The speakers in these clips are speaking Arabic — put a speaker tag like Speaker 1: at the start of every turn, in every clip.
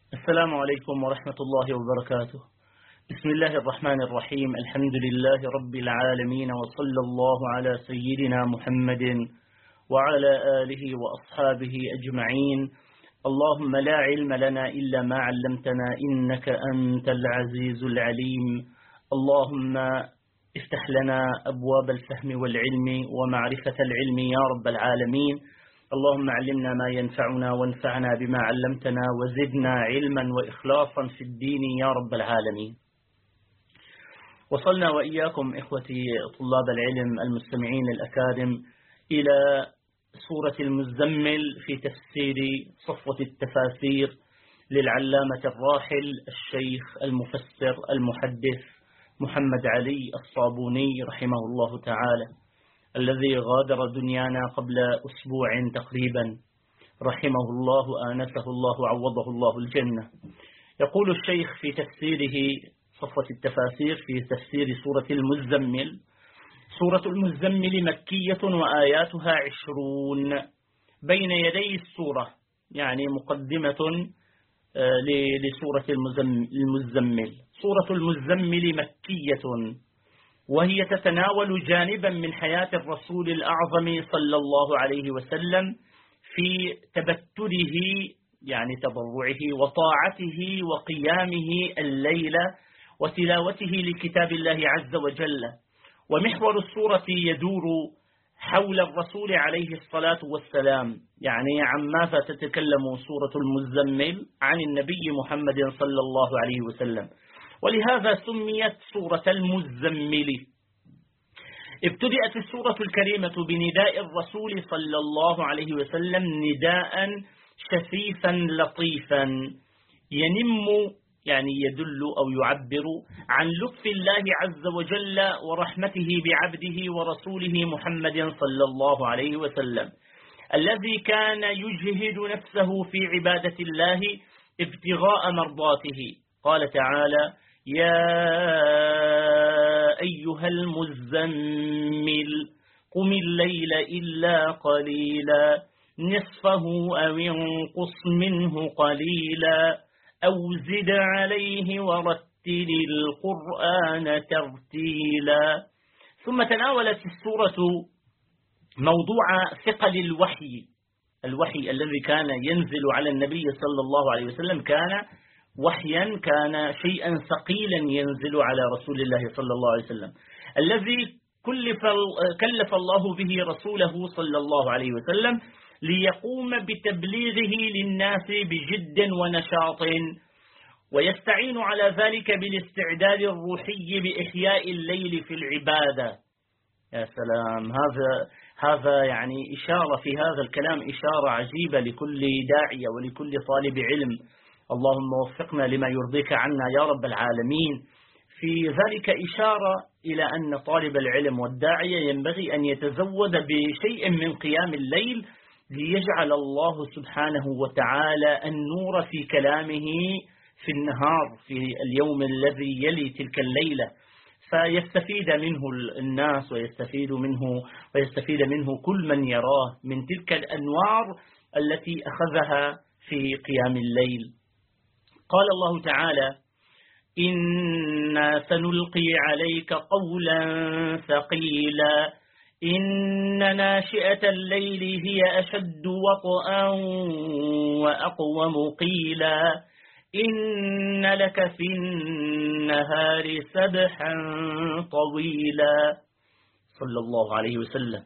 Speaker 1: السلام عليكم ورحمة الله وبركاته. بسم الله الرحمن الرحيم. الحمد لله رب العالمين، وصلى الله على سيدنا محمد وعلى آله وأصحابه أجمعين. اللهم لا علم لنا إلا ما علمتنا، إنك أنت العزيز العليم. اللهم افتح لنا أبواب الفهم والعلم ومعرفة العلم يا رب العالمين. اللهم علمنا ما ينفعنا وانفعنا بما علمتنا وزدنا علما وإخلاصا في الدين يا رب العالمين. وصلنا وإياكم إخوتي طلاب العلم المستمعين الأكارم إلى سورة المزمل في تفسير صفوة التفاسير للعلامة الراحل الشيخ المفسر المحدث محمد علي الصابوني رحمه الله تعالى، الذي غادر دنيانا قبل أسبوع تقريبا، رحمه الله، آنسه الله، عوضه الله الجنة. يقول الشيخ في تفسيره صفوة التفاسير في تفسير سورة المزمل: سورة المزمل مكية وآياتها 20. بين يدي السورة يعني مقدمة لسورة المزمل. سورة المزمل مكية، وهي تتناول جانبا من حياة الرسول الأعظم صلى الله عليه وسلم في تبتله، يعني تضرعه وطاعته وقيامه الليل وتلاوته لكتاب الله عز وجل. ومحور السورة يدور حول الرسول عليه الصلاة والسلام، يعني عن ماذا تتكلم سورة المزمل؟ عن النبي محمد صلى الله عليه وسلم، ولهذا سميت سورة المزمل. ابتدأت السورة الكريمة بنداء الرسول صلى الله عليه وسلم نداء شفيفا لطيفا ينم، يعني يدل أو يعبر عن لطف الله عز وجل ورحمته بعبده ورسوله محمد صلى الله عليه وسلم، الذي كان يجهد نفسه في عبادة الله ابتغاء مرضاته. قال تعالى: يا أيها المزمل قم الليل إلا قليلا نصفه أو انقص منه قليلا أو زد عليه ورتل القرآن ترتيلا. ثم تناولت السورة موضوع ثقل الوحي الذي كان ينزل على النبي صلى الله عليه وسلم، كان وحيا، كان شيئا ثقيلا ينزل على رسول الله صلى الله عليه وسلم، الذي كلف الله به رسوله صلى الله عليه وسلم ليقوم بتبليغه للناس بجد ونشاط، ويستعين على ذلك بالاستعداد الروحي بإحياء الليل في العبادة. يا سلام، هذا يعني إشارة في هذا الكلام، إشارة عجيبة لكل داعية ولكل طالب علم. اللهم وفقنا لما يرضيك عنا يا رب العالمين. في ذلك إشارة إلى أن طالب العلم والداعية ينبغي أن يتزود بشيء من قيام الليل، ليجعل الله سبحانه وتعالى النور في كلامه في النهار في اليوم الذي يلي تلك الليلة، فيستفيد منه الناس ويستفيد منه كل من يراه من تلك الأنوار التي أخذها في قيام الليل. قال الله تعالى: إنا سنلقي عليك قولا ثقيلا إن ناشئة الليل هي أشد وطئا وأقوم قيلا إن لك في النهار سبحا طويلا. صلى الله عليه وسلم.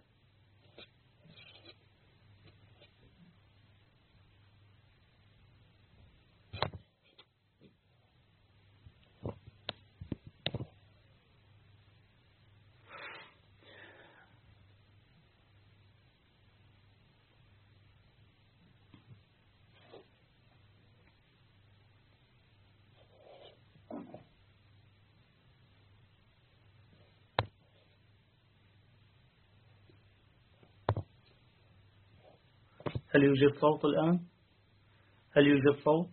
Speaker 1: هل يوجد صوت الآن؟ هل يوجد صوت؟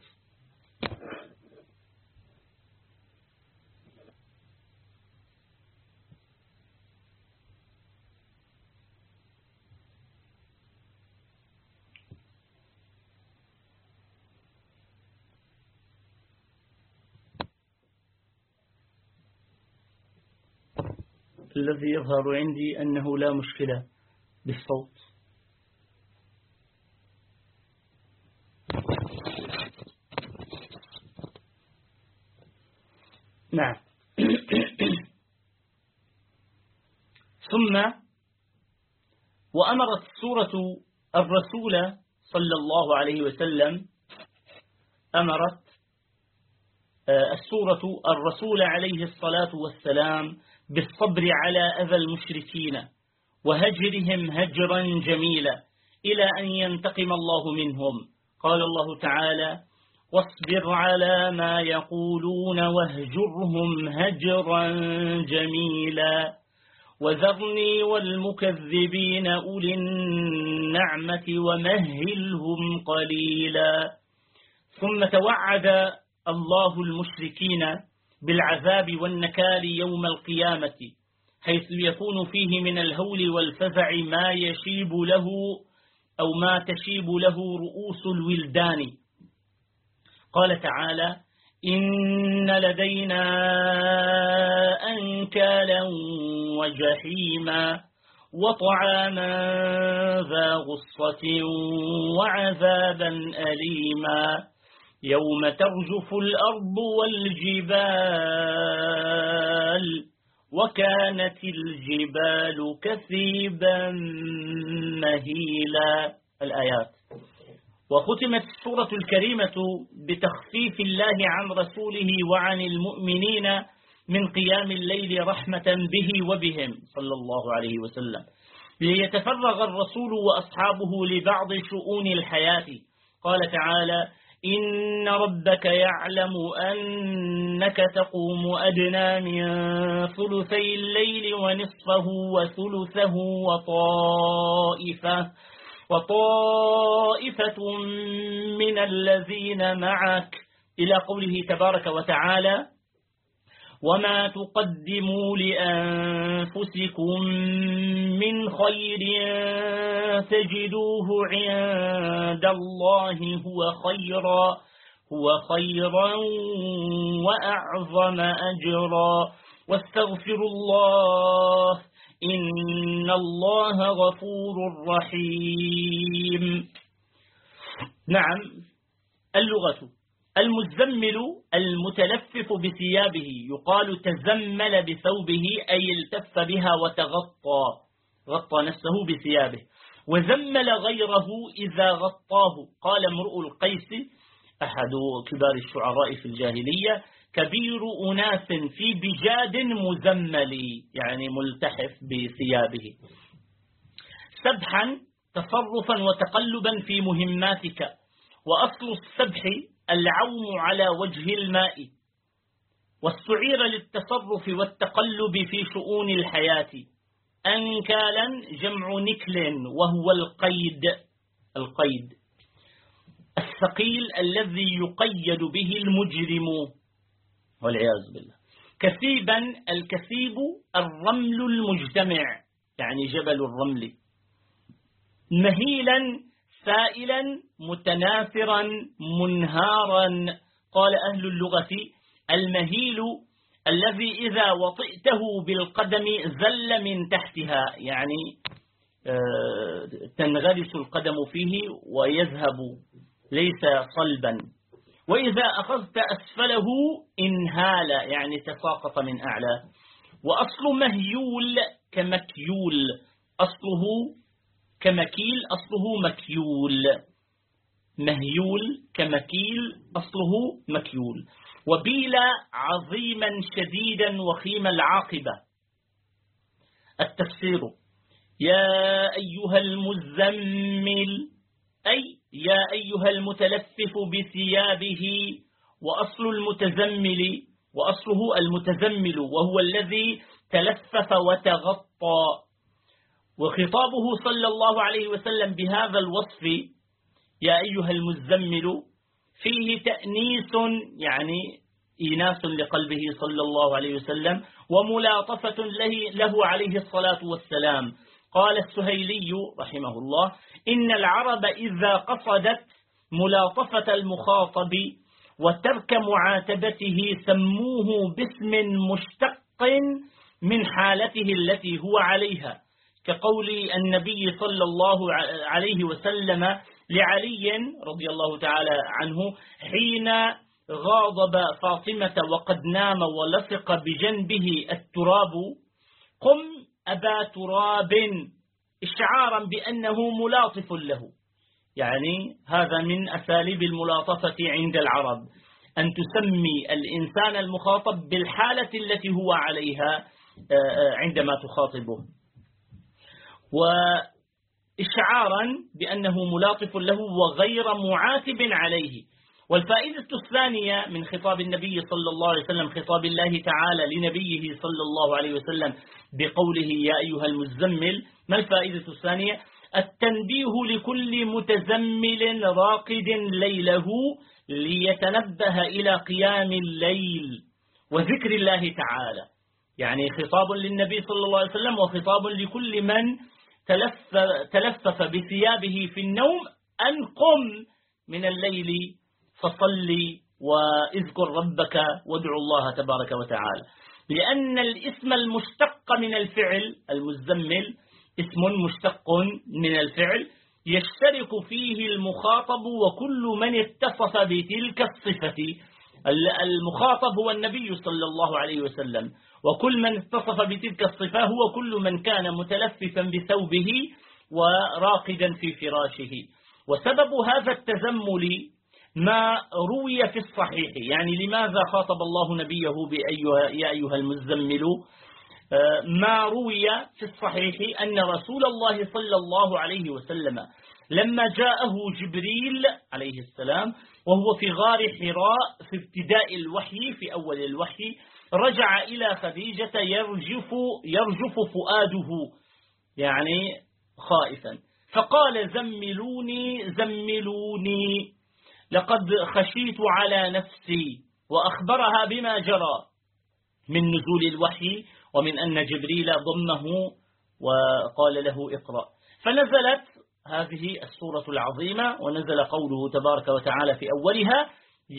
Speaker 1: الذي يظهر عندي أنه لا مشكلة بالصوت. نعم. ثم وأمرت السورة الرسول صلى الله عليه وسلم، أمرت السورة الرسول عليه الصلاة والسلام بالصبر على أذى المشركين وهجرهم هجرا جميلا إلى أن ينتقم الله منهم. قال الله تعالى: واصبر على ما يقولون واهجرهم هجرا جميلا وذرني والمكذبين أولي النعمة ومهلهم قليلا. ثم توعد الله المشركين بالعذاب والنكال يوم القيامة، حيث يكون فيه من الهول والفزع ما يشيب له أو ما تشيب له رؤوس الولدان. قال تعالى: إن لدينا أنكالا وجحيما وطعاما ذا غصة وعذابا أليما يوم ترجف الأرض والجبال وكانت الجبال كثيبا مهيلا. الآيات. وختمت السورة الكريمة بتخفيف الله عن رسوله وعن المؤمنين من قيام الليل رحمة به وبهم صلى الله عليه وسلم، ليتفرغ الرسول وأصحابه لبعض شؤون الحياة. قال تعالى: إن ربك يعلم أنك تقوم أدنى من ثلثي الليل ونصفه وثلثه وطائفة من الذين معك، إلى قوله تبارك وتعالى: وما تقدموا لأنفسكم من خير تجدوه عند الله هو خيرا وأعظم أجرا واستغفروا الله إن الله غفور رحيم. نعم. اللغة: المزمل المتلفف بثيابه، يقال تزمل بثوبه أي التف بها غطى نفسه بثيابه. وزمل غيره إذا غطاه. قال امرؤ القيس أحد كبار الشعراء في الجاهلية: كبير أناس في بجاد مزمل، يعني ملتحف بثيابه. سبحا: تصرفا وتقلبا في مهماتك. وأصل السبح العوم على وجه الماء، واستعير للتصرف والتقلب في شؤون الحياة. أنكالا جمع نكل وهو القيد الثقيل الذي يقيد به المجرم والعياذ بالله. كثيبا: الكثيب الرمل المجتمع، يعني جبل الرمل. مهيلا: سائلا متناثرا منهارا. قال أهل اللغة: المهيل الذي إذا وطئته بالقدم زل من تحتها، يعني تنغرس القدم فيه ويذهب ليس صلبا. وإذا أخذت أسفله انهال، يعني تساقط من أعلى. وأصل مهيول كمكيول، أصله كمكيل أصله مكيول. مهيول كمكيل أصله مكيول. وبيل: عظيما شديدا وخيم العاقبة. التفسير: يا أيها المزمل، أي يا أيها المتلفف بثيابه. وأصله المتزمل وهو الذي تلفف وتغطى. وخطابه صلى الله عليه وسلم بهذا الوصف يا أيها المزمل فيه تأنيس، يعني إيناس لقلبه صلى الله عليه وسلم، وملاطفة له عليه الصلاة والسلام. قال السهيلي رحمه الله: إن العرب إذا قصدت ملاطفة المخاطب وترك معاتبته سموه باسم مشتق من حالته التي هو عليها، كقول النبي صلى الله عليه وسلم لعلي رضي الله تعالى عنه حين غاضب فاطمة وقد نام ولصق بجنبه التراب: قم أبا تراب، إشعارا بأنه ملاطف له. يعني هذا من أساليب الملاطفة عند العرب، أن تسمي الإنسان المخاطب بالحالة التي هو عليها عندما تخاطبه، وإشعارا بأنه ملاطف له وغير معاتب عليه. والفائدة الثانية من خطاب النبي صلى الله عليه وسلم، خطاب الله تعالى لنبيه صلى الله عليه وسلم بقوله: يا أيها المزمل. ما الفائدة الثانية؟ التنبيه لكل متزمل راقد ليله ليتنبه إلى قيام الليل وذكر الله تعالى. يعني خطاب للنبي صلى الله عليه وسلم وخطاب لكل من تلفف بثيابه في النوم: أن قم من الليل فصلي واذكر ربك وادعو الله تبارك وتعالى. لأن الاسم المشتق من الفعل المزمل اسم مشتق من الفعل يشترك فيه المخاطب وكل من اتصف بتلك الصفة. المخاطب هو النبي صلى الله عليه وسلم، وكل من اتصف بتلك الصفة هو كل من كان متلففا بثوبه وراقدا في فراشه. وسبب هذا التزمل ما روي في الصحيح. يعني لماذا خاطب الله نبيه يا أيها المزمل؟ ما روي في الصحيح أن رسول الله صلى الله عليه وسلم لما جاءه جبريل عليه السلام وهو في غار حراء في ابتداء الوحي، في أول الوحي، رجع إلى خديجة يرجف فؤاده، يعني خائفا، فقال: زملوني زملوني، لقد خشيت على نفسي، وأخبرها بما جرى من نزول الوحي ومن أن جبريل ضمه وقال له: اقرأ. فنزلت هذه السورة العظيمة، ونزل قوله تبارك وتعالى في أولها: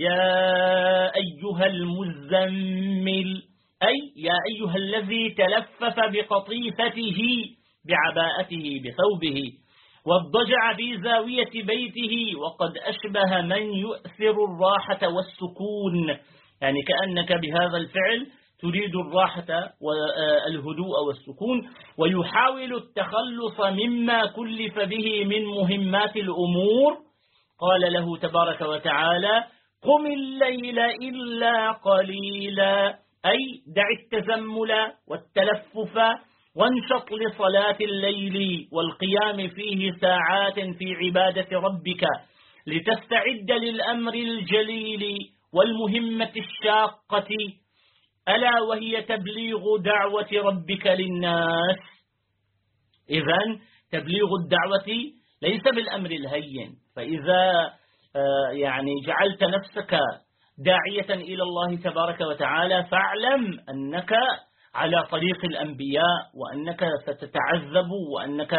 Speaker 1: يا أيها المزمل، أي يا أيها الذي تلفف بقطيفته بعباءته بثوبه واضطجع بزاوية بيته وقد أشبه من يؤثر الراحة والسكون. يعني كأنك بهذا الفعل تريد الراحة والهدوء والسكون، ويحاول التخلص مما كلف به من مهمات الأمور. قال له تبارك وتعالى: قم الليل إلا قليلا، أي دع التزمل والتلفف وانشط لصلاة الليل والقيام فيه ساعات في عبادة ربك لتستعد للأمر الجليل والمهمة الشاقة، ألا وهي تبليغ دعوة ربك للناس. إذن تبليغ الدعوة ليس بالأمر الهين، فإذا يعني جعلت نفسك داعية إلى الله تبارك وتعالى فاعلم أنك على طريق الأنبياء، وأنك ستتعذب، وأنك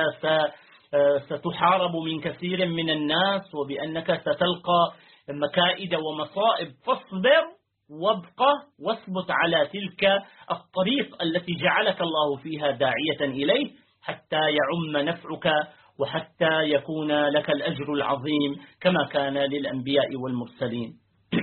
Speaker 1: ستحارب من كثير من الناس، وبأنك ستلقى مكائد ومصائب. فاصبر وابقى واثبت على تلك الطريق التي جعلك الله فيها داعية إليه، حتى يعم نفعك وحتى يكون لك الأجر العظيم كما كان للأنبياء والمرسلين.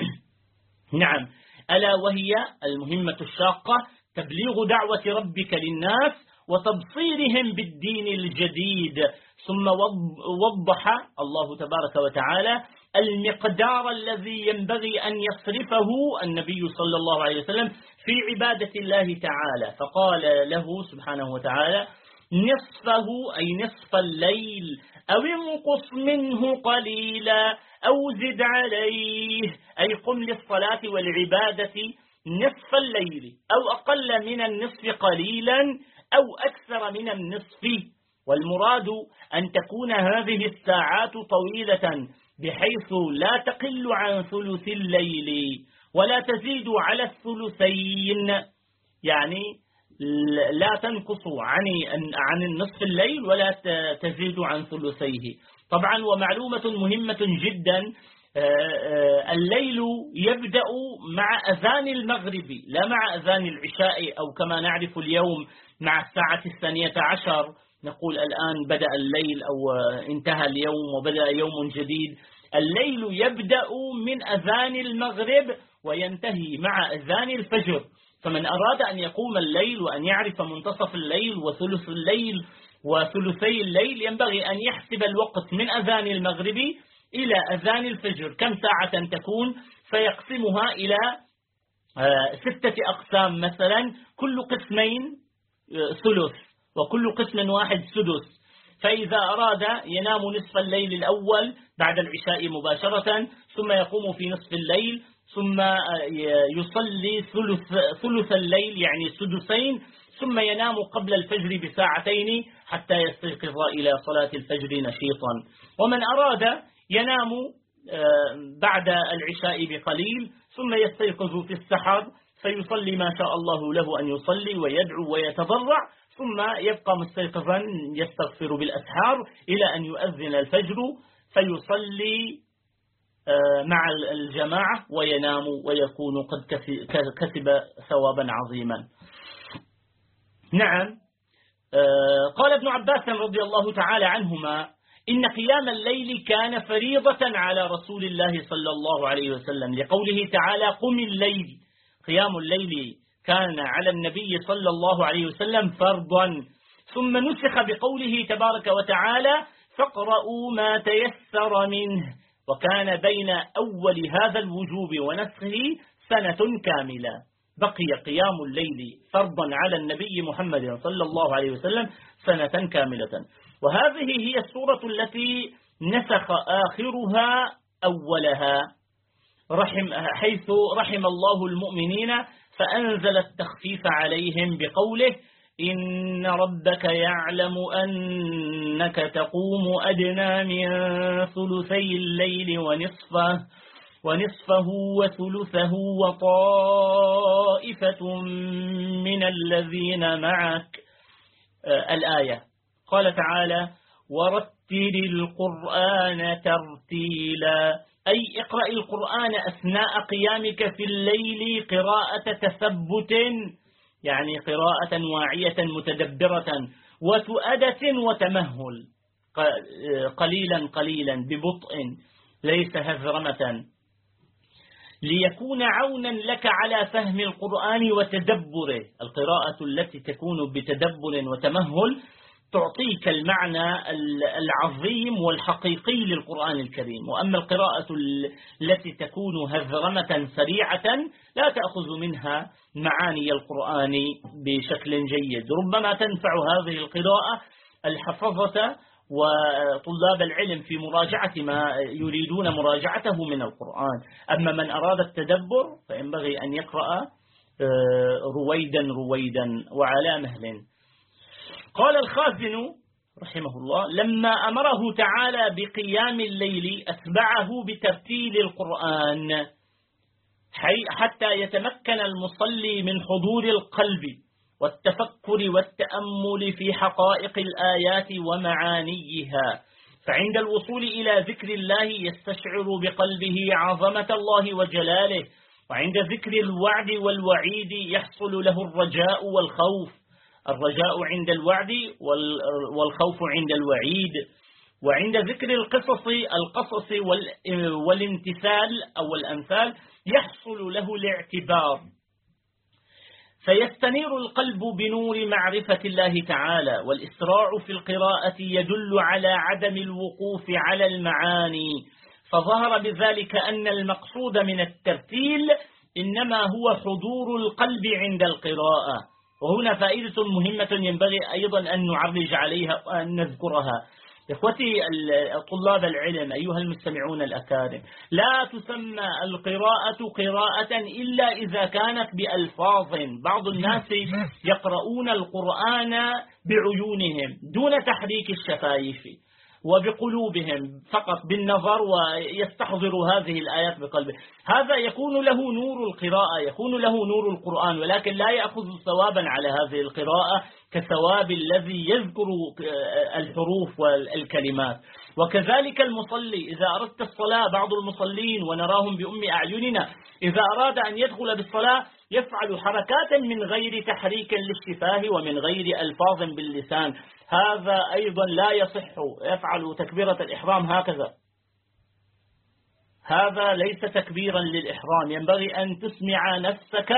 Speaker 1: نعم، ألا وهي المهمة الشاقة تبليغ دعوة ربك للناس وتبصيرهم بالدين الجديد. ثم وضح الله تبارك وتعالى المقدار الذي ينبغي أن يصرفه النبي صلى الله عليه وسلم في عبادة الله تعالى، فقال له سبحانه وتعالى: نصفه أي نصف الليل أو انقص منه قليلا أو زد عليه، أي قم للصلاة والعبادة نصف الليل أو أقل من النصف قليلا أو أكثر من النصف. والمراد أن تكون هذه الساعات طويلة بحيث لا تقل عن ثلث الليل ولا تزيد على الثلثين، يعني لا تنقص عن النصف الليل ولا تزيد عن ثلثيه. طبعا ومعلومة مهمة جدا الليل يبدأ مع أذان المغرب لا مع أذان العشاء، أو كما نعرف اليوم مع الساعة 12 نقول الآن بدأ الليل أو انتهى اليوم وبدأ يوم جديد. الليل يبدأ من أذان المغرب وينتهي مع أذان الفجر. فمن أراد أن يقوم الليل وأن يعرف منتصف الليل وثلث الليل وثلثي الليل ينبغي أن يحسب الوقت من أذان المغرب إلى أذان الفجر كم ساعة تكون، فيقسمها إلى 6 أقسام مثلا، كل قسمين ثلث وكل قسم واحد سدس. فإذا أراد ينام نصف الليل الأول بعد العشاء مباشرة، ثم يقوم في نصف الليل، ثم يصلي ثلث الليل يعني سدسين، ثم ينام قبل الفجر بساعتين حتى يستيقظ إلى صلاة الفجر نشيطا. ومن أراد ينام بعد العشاء بقليل ثم يستيقظ في السحر فيصلي ما شاء الله له أن يصلي ويدعو ويتضرع، ثم يبقى مستيقظا يستغفر بالأسحار إلى أن يؤذن الفجر فيصلي مع الجماعة وينام ويكون قد كسب ثوابا عظيما. نعم. قال ابن عباس رضي الله تعالى عنهما: إن قيام الليل كان فريضة على رسول الله صلى الله عليه وسلم، لقوله تعالى: قم الليل. قيام الليل كان على النبي صلى الله عليه وسلم فرضا، ثم نسخ بقوله تبارك وتعالى: فاقرؤوا ما تيسر منه، وكان بين أول هذا الوجوب ونسخه سنة كاملة. بقي قيام الليل فرضا على النبي محمد صلى الله عليه وسلم سنة كاملة. وهذه هي السورة التي نسخ آخرها أولها، حيث رحم الله المؤمنين فأنزل التخفيف عليهم بقوله: إن ربك يعلم أنك تقوم أدنى من ثلثي الليل ونصفه وثلثه وطائفة من الذين معك. الآية. قال تعالى: ورتل القرآن ترتيلا، أي اقرأ القرآن أثناء قيامك في الليل قراءة تثبت، يعني قراءة واعية متدبرة، وتؤدة وتمهل، قليلا قليلا ببطء ليس هذرمة، ليكون عونا لك على فهم القرآن وتدبره. القراءة التي تكون بتدبر وتمهل تعطيك المعنى العظيم والحقيقي للقرآن الكريم. وأما القراءة التي تكون هذرمة سريعة لا تأخذ منها معاني القرآن بشكل جيد. ربما تنفع هذه القراءة الحفظة وطلاب العلم في مراجعة ما يريدون مراجعته من القرآن. أما من أراد التدبر فينبغي أن يقرأ رويدا وعلى مهل. قال الخازن رحمه الله: لما أمره تعالى بقيام الليل أتبعه بترتيل القرآن حتى يتمكن المصلي من حضور القلب والتفكر والتأمل في حقائق الآيات ومعانيها. فعند الوصول إلى ذكر الله يستشعر بقلبه عظمة الله وجلاله، وعند ذكر الوعد والوعيد يحصل له الرجاء والخوف، الرجاء عند الوعد والخوف عند الوعيد. وعند ذكر القصص والامتثال أو الأمثال يحصل له الاعتبار، فيستنير القلب بنور معرفة الله تعالى. والإسراع في القراءة يدل على عدم الوقوف على المعاني، فظهر بذلك أن المقصود من الترتيل إنما هو حضور القلب عند القراءة. وهنا فائدة مهمة ينبغي أيضا أن نعرج عليها وأن نذكرها. إخوتي طلاب العلم أيها المستمعون الأكارم، لا تسمى القراءة قراءة إلا إذا كانت بألفاظ. بعض الناس يقرؤون القرآن بعيونهم دون تحريك الشفايف، وبقلوبهم فقط بالنظر، ويستحضر هذه الآيات بقلبه. هذا يكون له نور القراءة، يكون له نور القرآن، ولكن لا يأخذ ثوابا على هذه القراءة كثواب الذي يذكر الحروف والكلمات. وكذلك المصلي إذا أردت الصلاة، بعض المصلين ونراهم بأم أعيننا إذا أراد أن يدخل بالصلاة يفعل حركات من غير تحريك للشفاه ومن غير ألفاظ باللسان، هذا أيضا لا يصح. يفعل تكبيرة الإحرام هكذا، هذا ليس تكبيرا للإحرام. ينبغي أن تسمع نفسك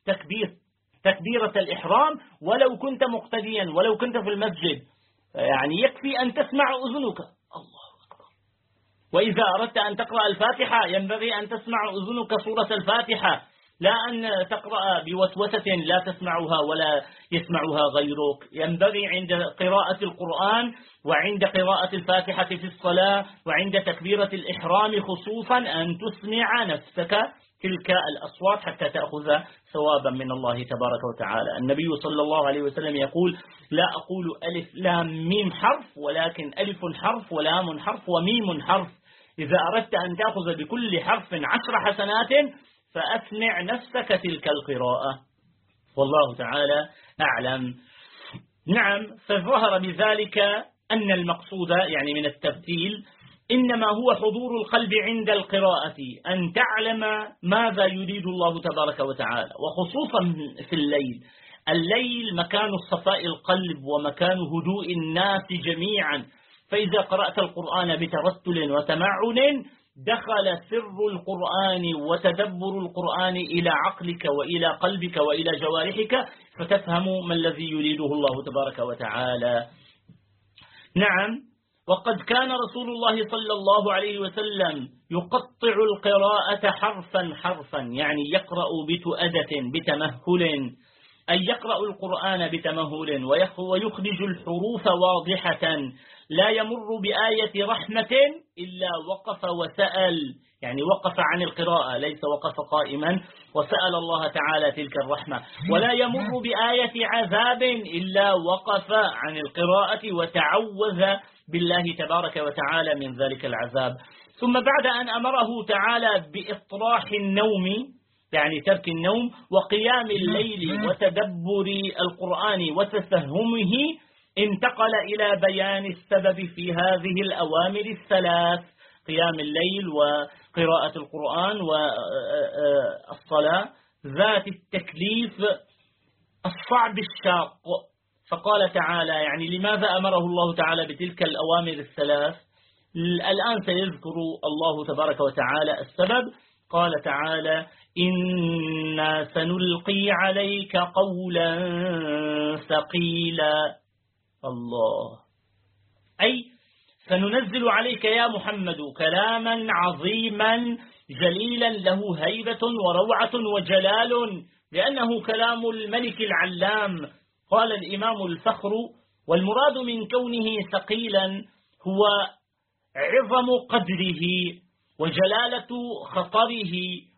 Speaker 1: تكبيرة الإحرام ولو كنت مقتديا، ولو كنت في المسجد، يعني يكفي أن تسمع أذنك الله أكبر. وإذا أردت أن تقرأ الفاتحة ينبغي أن تسمع أذنك سورة الفاتحة، لا أن تقرأ بوسوسة لا تسمعها ولا يسمعها غيرك. ينبغي عند قراءة القرآن وعند قراءة الفاتحة في الصلاة وعند تكبيرة الإحرام خصوصا أن تسمع نفسك تلك الأصوات حتى تأخذ ثوابا من الله تبارك وتعالى. النبي صلى الله عليه وسلم يقول: لا أقول ألف لام ميم حرف، ولكن ألف حرف ولام حرف وميم حرف. إذا أردت أن تأخذ بكل حرف 10 حسنات فأسمع نفسك تلك القراءة، والله تعالى أعلم. نعم، فظهر بذلك أن المقصود يعني من التبتيل إنما هو حضور القلب عند القراءة، أن تعلم ماذا يريد الله تبارك وتعالى، وخصوصا في الليل مكان الصفاء القلب ومكان هدوء الناس جميعا، فإذا قرأت القرآن بترتل وتمعن دخل سر القرآن وتدبر القرآن إلى عقلك وإلى قلبك وإلى جوارحك، فتفهم ما الذي يريده الله تبارك وتعالى. نعم، وقد كان رسول الله صلى الله عليه وسلم يقطع القراءة حرفا حرفا، يعني يقرأ بتؤدة بتمهل، أي يقرأ القرآن بتمهل ويخرج الحروف واضحة، لا يمر بآية رحمة إلا وقف وسأل، يعني وقف عن القراءة، ليس وقف قائما وسأل الله تعالى تلك الرحمة، ولا يمر بآية عذاب إلا وقف عن القراءة وتعوذ بالله تبارك وتعالى من ذلك العذاب. ثم بعد أن أمره تعالى بإطراح النوم، يعني ترك النوم، وقيام الليل وتدبر القرآن وتفهمه، انتقل إلى بيان السبب في هذه الأوامر الثلاث: قيام الليل وقراءة القرآن والصلاة ذات التكليف الصعب الشاق. فقال تعالى، يعني لماذا أمره الله تعالى بتلك الأوامر الثلاث؟ الآن سيذكر الله تبارك وتعالى السبب. قال تعالى: إنا سنلقي عليك قولا ثقيلا. الله، أي سننزل عليك يا محمد كلاما عظيما جليلا له هيبة وروعة وجلال، لأنه كلام الملك العلام. قال الإمام الفخر: والمراد من كونه ثقيلا هو عظم قدره وجلالة خطره،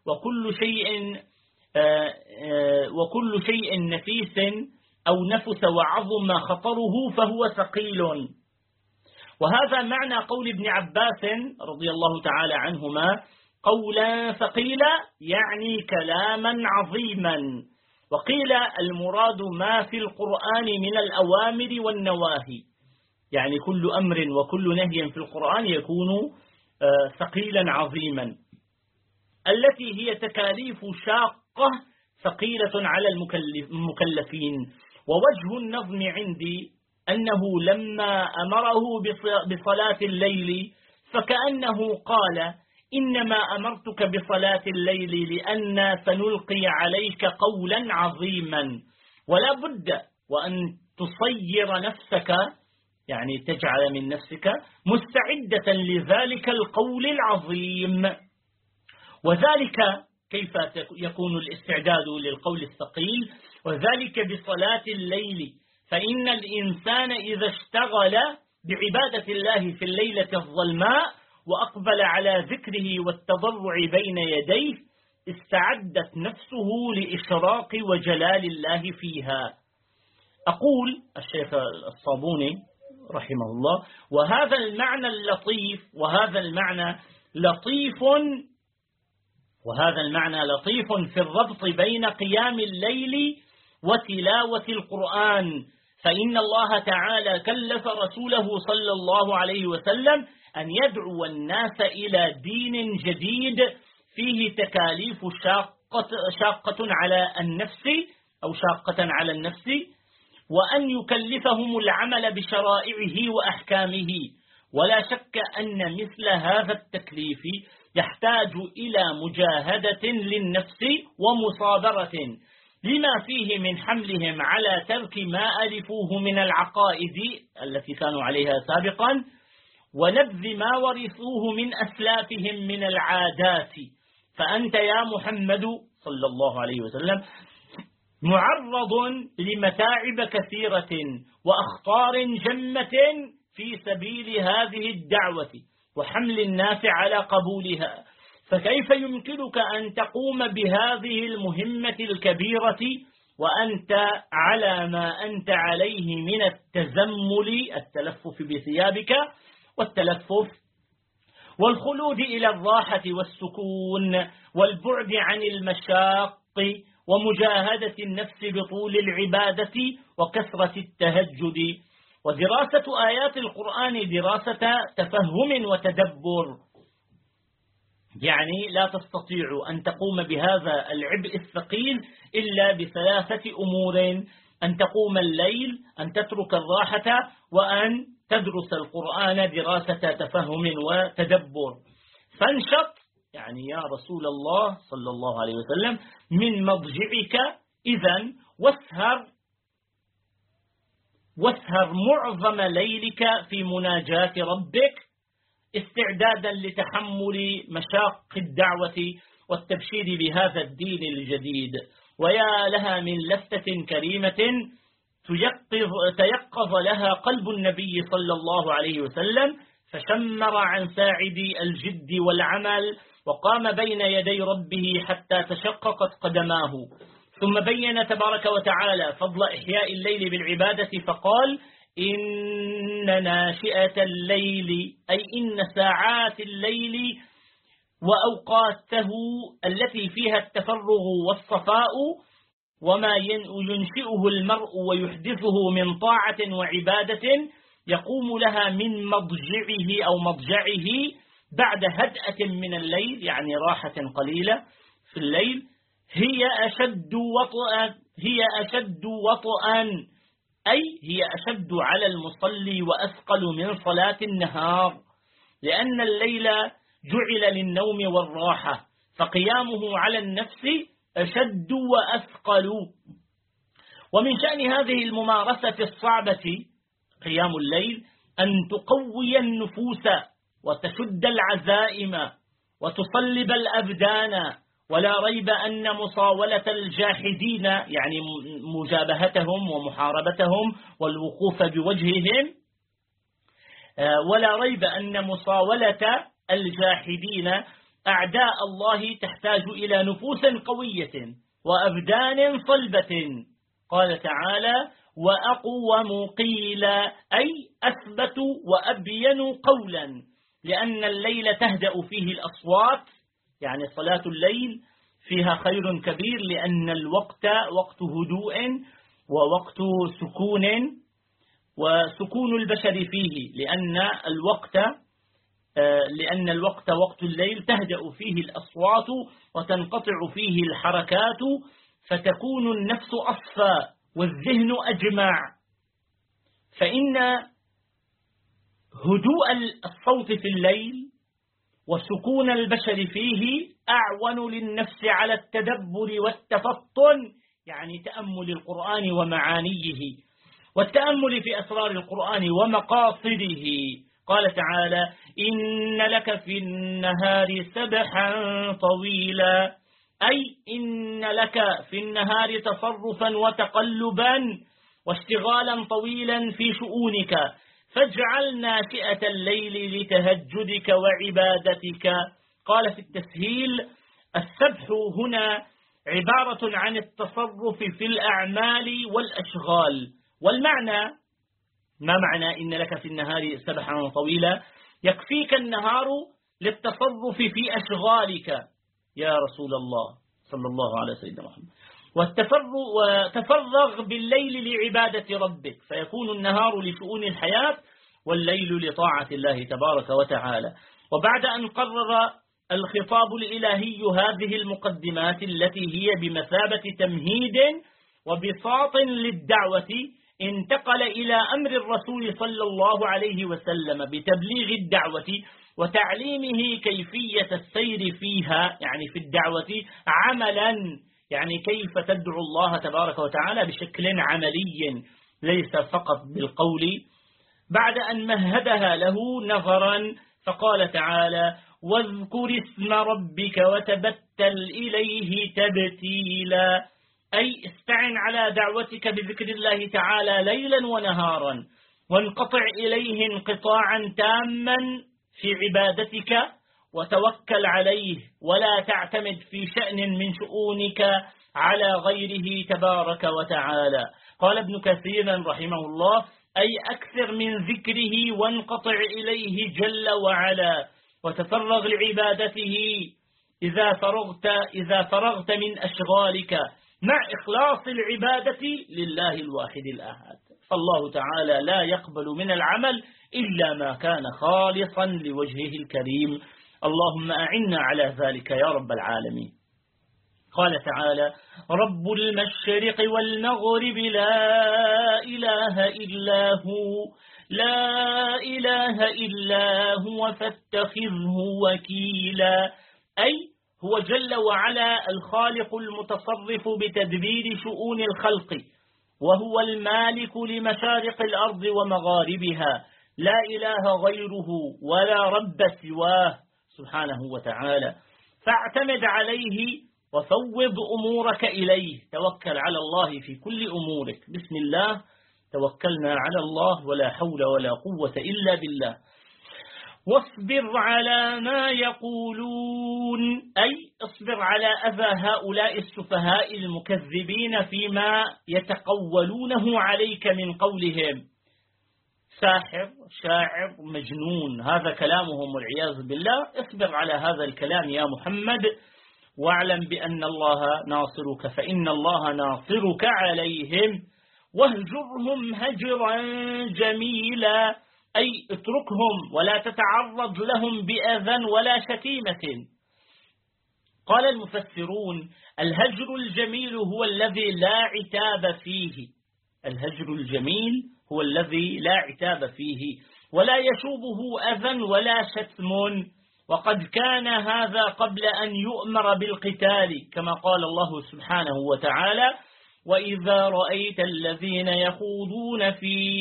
Speaker 1: وكل شيء نفيس أو نفس وعظم خطره فهو ثقيل. وهذا معنى قول ابن عباس رضي الله تعالى عنهما: قولا ثقيلا، يعني كلاما عظيما. وقيل المراد ما في القرآن من الأوامر والنواهي، يعني كل أمر وكل نهي في القرآن يكون ثقيلا عظيما، التي هي تكاليف شاقة ثقيلة على المكلفين. ووجه النظم عندي أنه لما أمره بصلاة الليل فكأنه قال: إنما أمرتك بصلاة الليل لأن سنلقي عليك قولا عظيما، ولا بد وأن تصير نفسك، يعني تجعل من نفسك مستعدة لذلك القول العظيم. وذلك كيف يكون الاستعداد للقول الثقيل؟ وذلك بصلاة الليل، فإن الإنسان إذا اشتغل بعبادة الله في الليلة الظلماء وأقبل على ذكره والتضرع بين يديه استعدت نفسه لإشراق وجلال الله فيها. أقول الشيخ الصابوني رحمه الله: وهذا المعنى اللطيف، وهذا المعنى لطيف في الربط بين قيام الليل وتلاوة القرآن، فإن الله تعالى كلف رسوله صلى الله عليه وسلم أن يدعو الناس إلى دين جديد فيه تكاليف شاقة على النفس أو شاقة على النفس، وأن يكلفهم العمل بشرائعه وأحكامه. ولا شك أن مثل هذا التكليف يحتاج إلى مجاهدة للنفس ومصابرة لما فيه من حملهم على ترك ما ألفوه من العقائد التي كانوا عليها سابقا، ونبذ ما ورثوه من أسلافهم من العادات. فأنت يا محمد صلى الله عليه وسلم معرض لمتاعب كثيرة وأخطار جمة في سبيل هذه الدعوة وحمل الناس على قبولها، فكيف يمكنك أن تقوم بهذه المهمة الكبيرة وأنت على ما أنت عليه من التزمل، التلفف بثيابك والتلفف والخلود إلى الراحة والسكون والبعد عن المشاق ومجاهدة النفس بطول العبادة وكثرة التهجد، ودراسة آيات القرآن دراسة تفهم وتدبر. يعني لا تستطيع أن تقوم بهذا العبء الثقيل إلا بثلاثة أمور: أن تقوم الليل، أن تترك الراحة، وأن تدرس القرآن دراسة تفهم وتدبر. فانشط يعني يا رسول الله صلى الله عليه وسلم من مضجعك إذن، واسهر معظم ليلك في مناجاة ربك استعدادا لتحمل مشاق الدعوة والتبشير بهذا الدين الجديد. ويا لها من لفتة كريمة تيقظ لها قلب النبي صلى الله عليه وسلم، فشمر عن ساعد الجد والعمل وقام بين يدي ربه حتى تشققت قدماه. ثم بين تبارك وتعالى فضل إحياء الليل بالعبادة فقال: إن ناشئة الليل، أي إن ساعات الليل وأوقاته التي فيها التفرغ والصفاء وما ينشئه المرء ويحدثه من طاعة وعبادة يقوم لها من مضجعه أو مضجعه بعد هدأة من الليل، يعني راحة قليلة في الليل، هي أشد وطئا، أي هي أشد على المصلي وأثقل من صلاة النهار، لأن الليل جعل للنوم والراحة، فقيامه على النفس أشد وأثقل. ومن شأن هذه الممارسة الصعبة قيام الليل أن تقوي النفوس وتشد العزائم وتصلب الأبدان. ولا ريب أن مصاولة الجاحدين، يعني مجابهتهم ومحاربتهم والوقوف بوجههم، ولا ريب أن مصاولة الجاحدين أعداء الله تحتاج إلى نفوس قوية وأبدان صلبة. قال تعالى: وأقوم قيلا، أي أثبت وأبين قولا، لأن الليل تهدأ فيه الأصوات، يعني صلاة الليل فيها خير كبير، لأن الوقت وقت هدوء ووقت سكون، وسكون البشر فيه، لأن الوقت وقت الليل تهدأ فيه الأصوات وتنقطع فيه الحركات، فتكون النفس أصفى والذهن أجمع. فإن هدوء الصوت في الليل وسكون البشر فيه أعون للنفس على التدبر والتفطن، يعني تأمل القرآن ومعانيه والتأمل في أسرار القرآن ومقاصده. قال تعالى: إن لك في النهار سبحا طويلا، أي إن لك في النهار تصرفا وتقلبا واشتغالا طويلا في شؤونك، فاجعل ناشئة الليل لتهجدك وعبادتك. قال في التسهيل: السبح هنا عبارة عن التصرف في الأعمال والأشغال. والمعنى، ما معنى إن لك في النهار سبحا طويلا؟ يكفيك النهار للتصرف في أشغالك يا رسول الله صلى الله عليه سيدنا محمد، وتفرغ بالليل لعبادة ربك، فيكون النهار لشؤون الحياة والليل لطاعة الله تبارك وتعالى. وبعد أن قرر الخطاب الإلهي هذه المقدمات التي هي بمثابة تمهيد وبساط للدعوة، انتقل إلى أمر الرسول صلى الله عليه وسلم بتبليغ الدعوة وتعليمه كيفية السير فيها، يعني في الدعوة عملا، يعني كيف تدعو الله تبارك وتعالى بشكل عملي ليس فقط بالقول. بعد أن مهدها له نظرا فقال تعالى: واذكر اسم ربك وتبتل إليه تبتيلا، أي استعن على دعوتك بذكر الله تعالى ليلا ونهارا، وانقطع إليه انقطاعا تاما في عبادتك، وتوكل عليه ولا تعتمد في شأن من شؤونك على غيره تبارك وتعالى. قال ابن كثير رحمه الله: أي أكثر من ذكره وانقطع إليه جل وعلا، وتفرغ لعبادته إذا فرغت من أشغالك، مع إخلاص العبادة لله الواحد الأحد. فالله تعالى لا يقبل من العمل إلا ما كان خالصا لوجهه الكريم. اللهم أعنا على ذلك يا رب العالمين. قال تعالى: رب المشرق والمغرب لا إله إلا هو فاتخذه وكيلا، أي هو جل وعلا الخالق المتصرف بتدبير شؤون الخلق، وهو المالك لمشارق الأرض ومغاربها، لا إله غيره ولا رب سواه سبحانه وتعالى. فاعتمد عليه وفوض أمورك إليه، توكل على الله في كل أمورك. بسم الله توكلنا على الله ولا حول ولا قوة إلا بالله. واصبر على ما يقولون، أي اصبر على أذى هؤلاء السفهاء المكذبين فيما يتقولونه عليك من قولهم ساحر، شاعر، مجنون، هذا كلامهم والعياذ بالله. اصبر على هذا الكلام يا محمد، واعلم بأن الله ناصرك، فإن الله ناصرك عليهم. واهجرهم هجرا جميلا، أي اتركهم ولا تتعرض لهم بأذى ولا شتيمة. قال المفسرون: الهجر الجميل هو الذي لا عتاب فيه، الهجر الجميل هو الذي لا عتاب فيه ولا يشوبه أذى ولا شتم. وقد كان هذا قبل أن يؤمر بالقتال، كما قال الله سبحانه وتعالى: وإذا رأيت الذين يخوضون في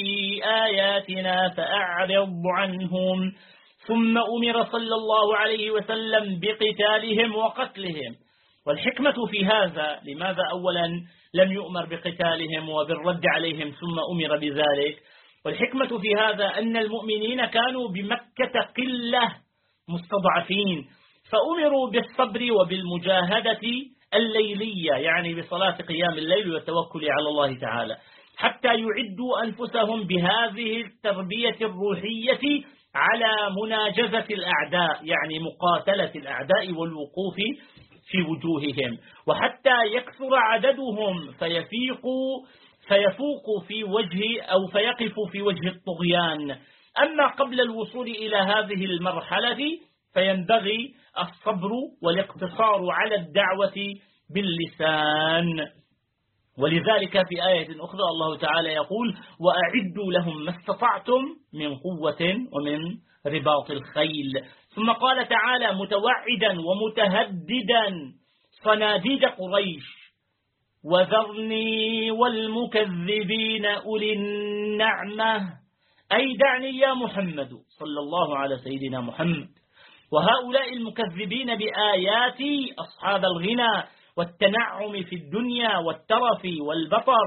Speaker 1: آياتنا فأعرض عنهم، ثم أمر صلى الله عليه وسلم بقتالهم وقتلهم. والحكمة في هذا، لماذا أولا لم يؤمر بقتالهم وبالرد عليهم ثم أمر بذلك؟ والحكمة في هذا أن المؤمنين كانوا بمكة قلة مستضعفين، فأمروا بالصبر وبالمجاهدة الليلية، يعني بصلاة قيام الليل والتوكل على الله تعالى، حتى يعدوا أنفسهم بهذه التربية الروحية على مناجزة الأعداء، يعني مقاتلة الأعداء والوقوف في وجوههم، وحتى يكثر عددهم فيفوقوا في وجه أو فيقفوا في وجه الطغيان. أما قبل الوصول إلى هذه المرحلة فينبغي الصبر والاقتصار على الدعوة باللسان. ولذلك في آية أخرى الله تعالى يقول: وأعدوا لهم ما استطعتم من قوة ومن رباط الخيل. ثم قال تعالى متوعدا ومتهددا صناديد قريش: وذرني والمكذبين أولي النعمة، أي دعني يا محمد صلى الله على سيدنا محمد وهؤلاء المكذبين بآياتي أصحاب الغنى والتنعم في الدنيا والترف والبطر،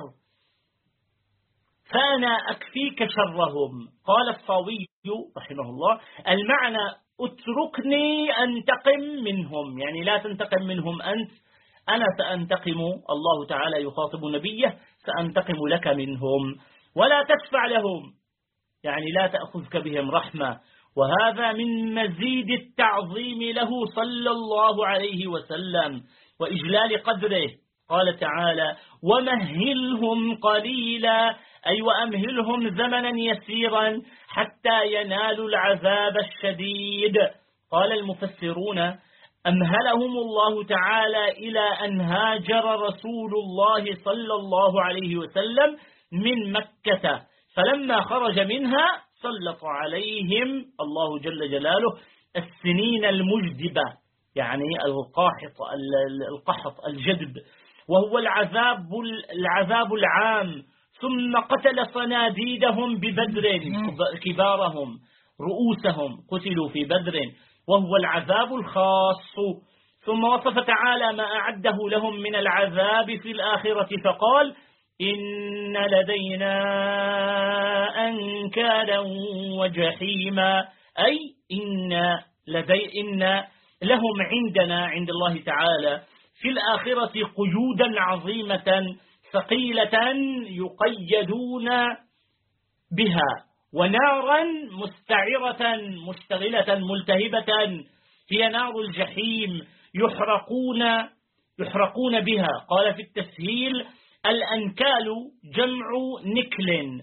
Speaker 1: فأنا أكفيك شرهم. قال الصاوي رحمه الله: المعنى اتركني أنتقم منهم، يعني لا تنتقم منهم أنت، أنا سأنتقم. الله تعالى يخاطب نبيه: سأنتقم لك منهم ولا تشفع لهم، يعني لا تأخذك بهم رحمة. وهذا من مزيد التعظيم له صلى الله عليه وسلم وإجلال قدره. قال تعالى: ومهلهم قليلا، أي وأمهلهم زمنا يسيرا حتى ينالوا العذاب الشديد. قال المفسرون: أمهلهم الله تعالى إلى أن هاجر رسول الله صلى الله عليه وسلم من مكة، فلما خرج منها سلط عليهم الله جل جلاله السنين المجدبة، يعني القحط الجدب، وهو العذاب العام. ثم قتل صناديدهم ببدر، كبارهم رؤوسهم قتلوا في بدر، وهو العذاب الخاص. ثم وصف تعالى ما أعده لهم من العذاب في الآخرة فقال: إن لدينا أنكالا وجحيما، أي إن لهم عندنا عند الله تعالى في الآخرة قيودا عظيمة ثقيلة يقيدون بها، ونارا مستعرة مشتغلة ملتهبة هي نار الجحيم يحرقون بها. قال في التسهيل: الأنكال جمع نكل،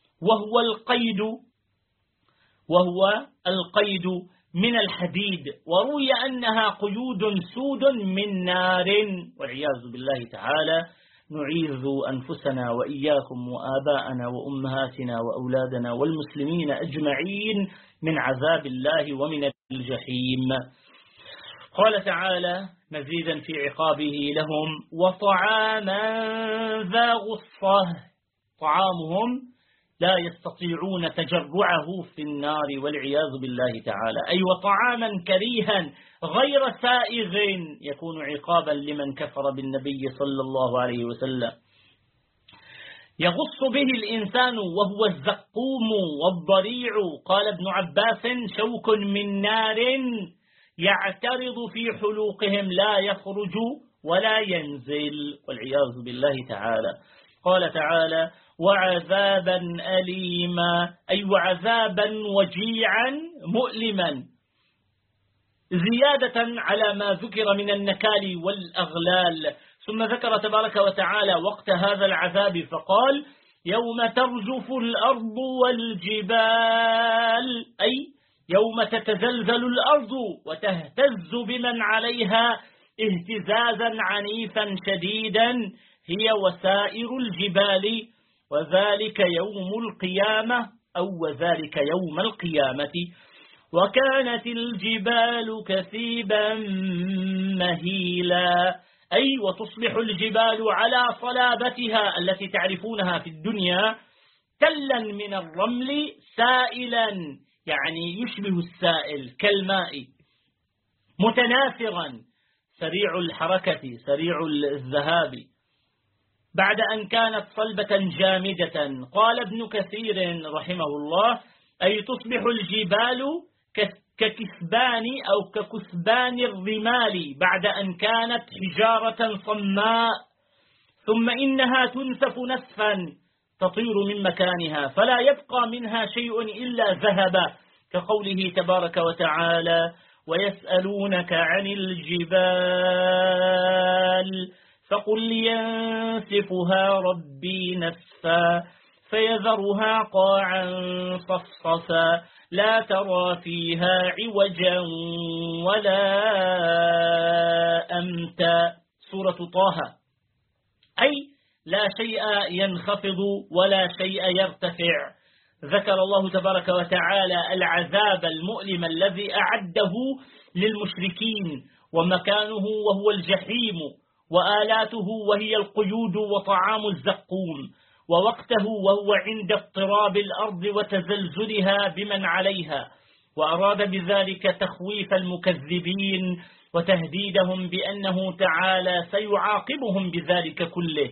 Speaker 1: وهو القيد من الحديد، وروي أنها قيود سود من نار، والعياذ بالله تعالى. نعيذ أنفسنا وإياكم وآباءنا وأمهاتنا وأولادنا والمسلمين أجمعين من عذاب الله ومن الجحيم. قال تعالى مزيدا في عقابه لهم: وطعاما ذا غصة، طعامهم لا يستطيعون تجرعه في النار والعياذ بالله تعالى، أي وطعاما كريها غير سائغ يكون عقابا لمن كفر بالنبي صلى الله عليه وسلم. يغص به الإنسان وهو الزقوم والضريع. قال ابن عباس: شوك من نار يعترض في حلوقهم لا يخرج ولا ينزل، والعياذ بالله تعالى. قال تعالى: وعذابا أليما، أي وعذابا وجيعا مؤلما، زيادة على ما ذكر من النكال والأغلال. ثم ذكر تبارك وتعالى وقت هذا العذاب فقال: يوم ترجف الأرض والجبال، أي يوم تتزلزل الأرض وتهتز بمن عليها اهتزازا عنيفا شديدا، هي وسائر الجبال، وذلك يوم القيامة، أو وذلك يوم القيامة. وكانت الجبال كثيبا مهيلا، أي وتصبح الجبال على صلابتها التي تعرفونها في الدنيا تلا من الرمل سائلا، يعني يشبه السائل كالماء، متناثرا سريع الحركة سريع الذهاب، بعد أن كانت صلبة جامدة. قال ابن كثير رحمه الله: أي تصبح الجبال ككثبان أو ككثبان الرمال بعد أن كانت حجارة صماء، ثم إنها تنسف نسفا تطير من مكانها فلا يبقى منها شيء إلا ذهب، كقوله تبارك وتعالى: ويسألونك عن الجبال فقل ينسفها ربي نسفا فيذرها قاعا صفصفا لا ترى فيها عوجا ولا أمتا. سورة طه. أي لا شيء ينخفض ولا شيء يرتفع. ذكر الله تبارك وتعالى العذاب المؤلم الذي أعده للمشركين، ومكانه وهو الجحيم، وآلاته وهي القيود وطعام الزقوم، ووقته وهو عند اضطراب الأرض وتزلزلها بمن عليها، وأراد بذلك تخويف المكذبين وتهديدهم بأنه تعالى سيعاقبهم بذلك كله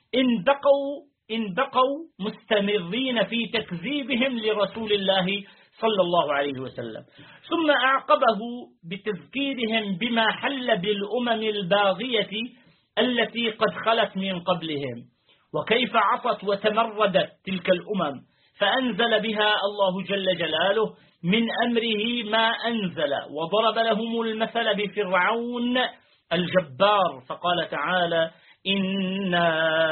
Speaker 1: إن بقوا مستمرين في تكذيبهم لرسول الله صلى الله عليه وسلم. ثم أعقبه بتذكيرهم بما حل بالأمم الباغية التي قد خلت من قبلهم، وكيف عصت وتمردت تلك الأمم، فأنزل بها الله جل جلاله من أمره ما أنزل، وضرب لهم المثل بفرعون الجبار، فقال تعالى: إنا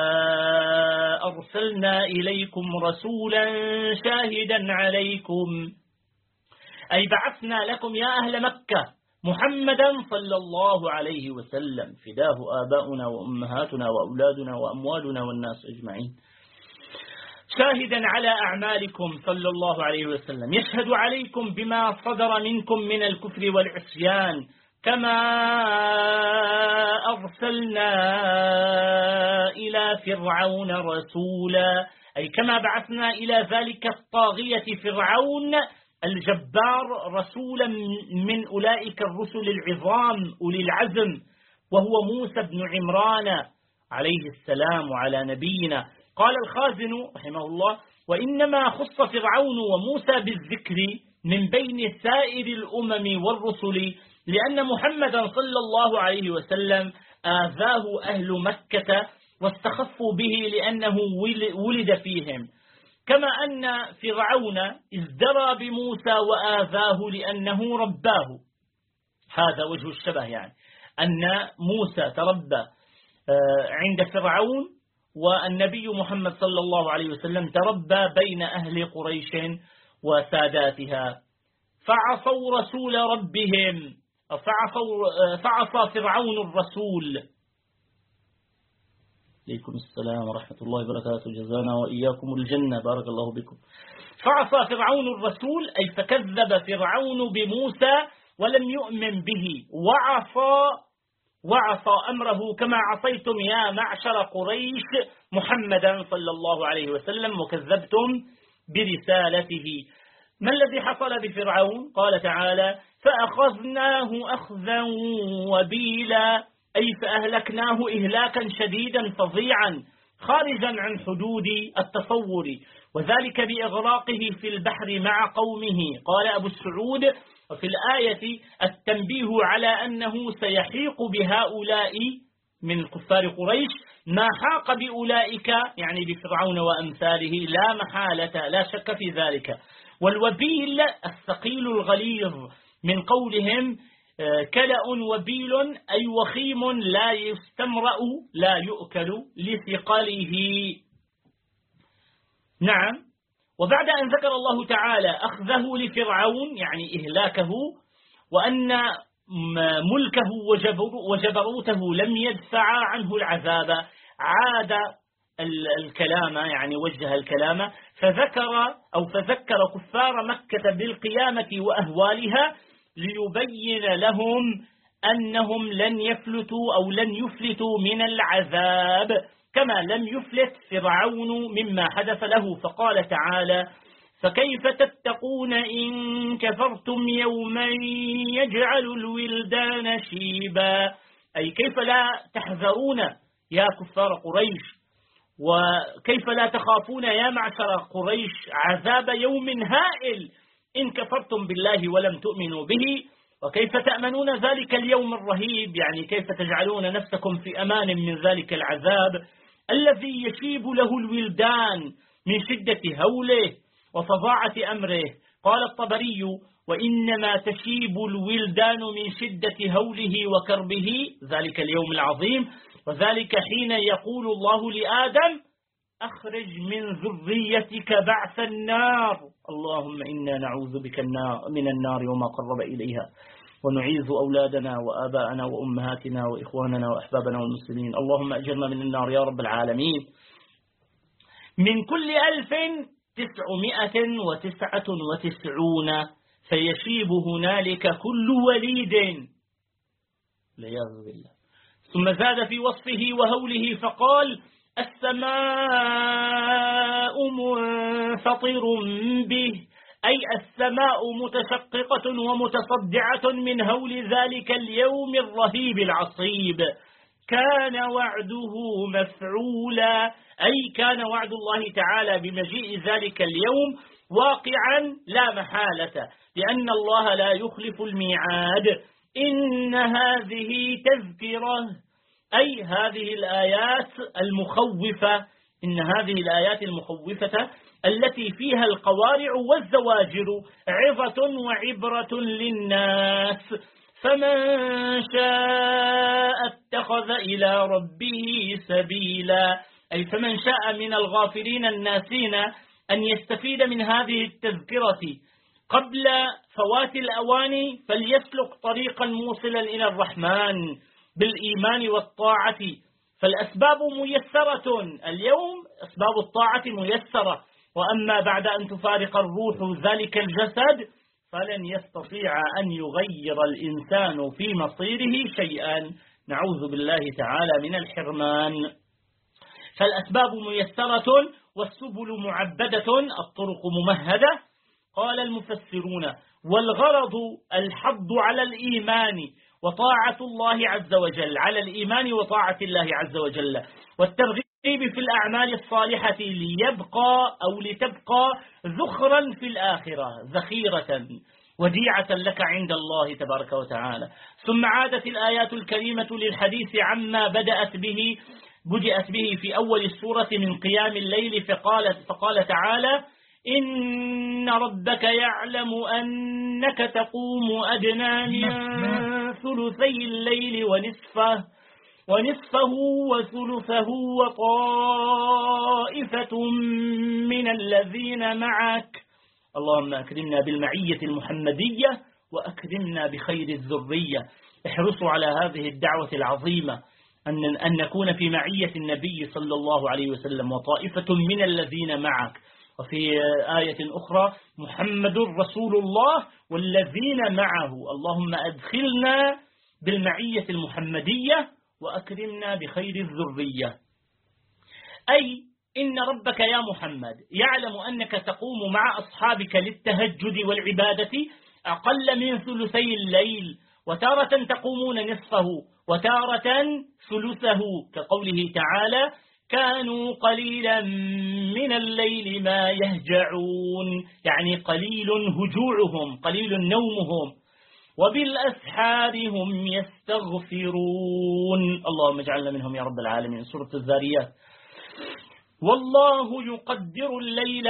Speaker 1: أرسلنا إليكم رسولا شاهدا عليكم، أي بعثنا لكم يا أهل مكة محمدا صلى الله عليه وسلم، فداه آباؤنا وأمهاتنا وأولادنا وأموالنا والناس أجمعين، شاهدا على أعمالكم صلى الله عليه وسلم، يشهد عليكم بما صدر منكم من الكفر والعصيان، كما أرسلنا إلى فرعون رسولا، أي كما بعثنا إلى ذلك الطاغية فرعون الجبار رسولا من أولئك الرسل العظام أولي العزم، وهو موسى بن عمران عليه السلام وعلى نبينا. قال الخازن رحمه الله: وإنما خص فرعون وموسى بالذكر من بين سائر الأمم والرسل لأن محمدا صلى الله عليه وسلم آذاه أهل مكة واستخفوا به لأنه ولد فيهم، كما أن فرعون ازدرى بموسى وآذاه لأنه رباه. هذا وجه الشبه، يعني أن موسى تربى عند فرعون، والنبي محمد صلى الله عليه وسلم تربى بين أهل قريش وساداتها، فعصوا رسول ربهم، فعصى فرعون الرسول. عليكم السلام ورحمة الله وبركاته، جزانا وإياكم الجنة، بارك الله بكم. فعصى فرعون الرسول، أي فكذب فرعون بموسى ولم يؤمن به، وعصى أمره كما عصيتم يا معشر قريش محمدا صلى الله عليه وسلم وكذبتم برسالته. ما الذي حصل بفرعون؟ قال تعالى: فأخذناه أخذا وبيلا، أي فأهلكناه إهلاكا شديدا فظيعا خارجا عن حدود التصور، وذلك بإغراقه في البحر مع قومه. قال أبو السعود: وفي الآية التنبيه على أنه سيحيق بهؤلاء من كفار قريش ما حاق بأولئك، يعني بفرعون وأمثاله، لا محالة لا شك في ذلك. والوبيل الثقيل الغليظ، من قولهم كلأ وبيل، أي وخيم لا يستمرأ لا يؤكل لثقله. نعم. وبعد أن ذكر الله تعالى أخذه لفرعون يعني إهلاكه، وأن ملكه وجبروته لم يدفع عنه العذاب، عاد الكلام، يعني وجه الكلام فذكر كفار مكة بالقيامة وأهوالها ليبين لهم أنهم لن يفلتوا أو لن يفلتوا من العذاب كما لم يفلت فرعون مما حدث له. فقال تعالى: فكيف تتقون إن كفرتم يوما يجعل الولدان شيبا، أي كيف لا تحذرون يا كفار قريش، وكيف لا تخافون يا معشر قريش عذاب يوم هائل إن كفرتم بالله ولم تؤمنوا به، وكيف تأمنون ذلك اليوم الرهيب، يعني كيف تجعلون نفسكم في أمان من ذلك العذاب الذي يشيب له الولدان من شدة هوله وفظاعة أمره. قال الطبري: وإنما تشيب الولدان من شدة هوله وكربه ذلك اليوم العظيم، وذلك حين يقول الله لآدم: أخرج من ذريتك بعث النار. اللهم إنا نعوذ بك من النار وما قرب إليها، ونعيذ أولادنا وآباءنا وأمهاتنا وإخواننا وأحبابنا والمسلمين. اللهم أجرنا من النار يا رب العالمين. من كل 1999 فيشيب هنالك كل وليد، والعياذ بالله. ثم زاد في وصفه وهوله فقال: السماء منفطر به، أي السماء متشققة ومتصدعة من هول ذلك اليوم الرهيب العصيب. كان وعده مفعولا، أي كان وعد الله تعالى بمجيء ذلك اليوم واقعا لا محالة، لأن الله لا يخلف الميعاد. إن هذه تذكرة، أي هذه الآيات المخوفة، إن هذه الآيات المخوفة التي فيها القوارع والزواجر عظة وعبرة للناس، فمن شاء اتخذ اتخذ إلى ربه سبيلا. أي فمن شاء من الغافلين الناسين أن يستفيد من هذه التذكرة قبل فوات الأوان فليسلك طريقا موصلا إلى الرحمن بالإيمان والطاعة، فالأسباب ميسرة اليوم، أسباب الطاعة ميسرة، وأما بعد أن تفارق الروح ذلك الجسد فلن يستطيع أن يغير الإنسان في مصيره شيئا، نعوذ بالله تعالى من الحرمان. فالأسباب ميسرة والسبل معبدة، الطرق ممهدة. قال المفسرون: والغرض الحض على الإيمان وطاعة الله عز وجل، على الإيمان وطاعة الله عز وجل، والترغيب في الأعمال الصالحة ليبقى أو لتبقى ذخرا في الآخرة، ذخيرة وديعة لك عند الله تبارك وتعالى. ثم عادت الآيات الكريمة للحديث عما بدأت به في أول السورة من قيام الليل، فقال تعالى: إن ربك يعلم أنك تقوم أدنى من ثلثي الليل ونصفه وثلثه وطائفة من الذين معك. اللهم أكرمنا بالمعية المحمدية وأكرمنا بخير الذرية. احرصوا على هذه الدعوة العظيمة أن نكون في معية النبي صلى الله عليه وسلم وطائفة من الذين معك. وفي آية أخرى: محمد رسول الله والذين معه. اللهم أدخلنا بالمعية المحمدية وأكرمنا بخير الذرية. أي إن ربك يا محمد يعلم أنك تقوم مع أصحابك للتهجد والعبادة أقل من ثلثي الليل، وتارة تقومون نصفه وتارة ثلثه، كقوله تعالى: كانوا قليلا من الليل ما يهجعون، يعني قليل هجوعهم، قليل نومهم، وبالأسحار هم يستغفرون. اللهم اجعلنا منهم يا رب العالمين. سورة الذاريات: والله يقدر الليل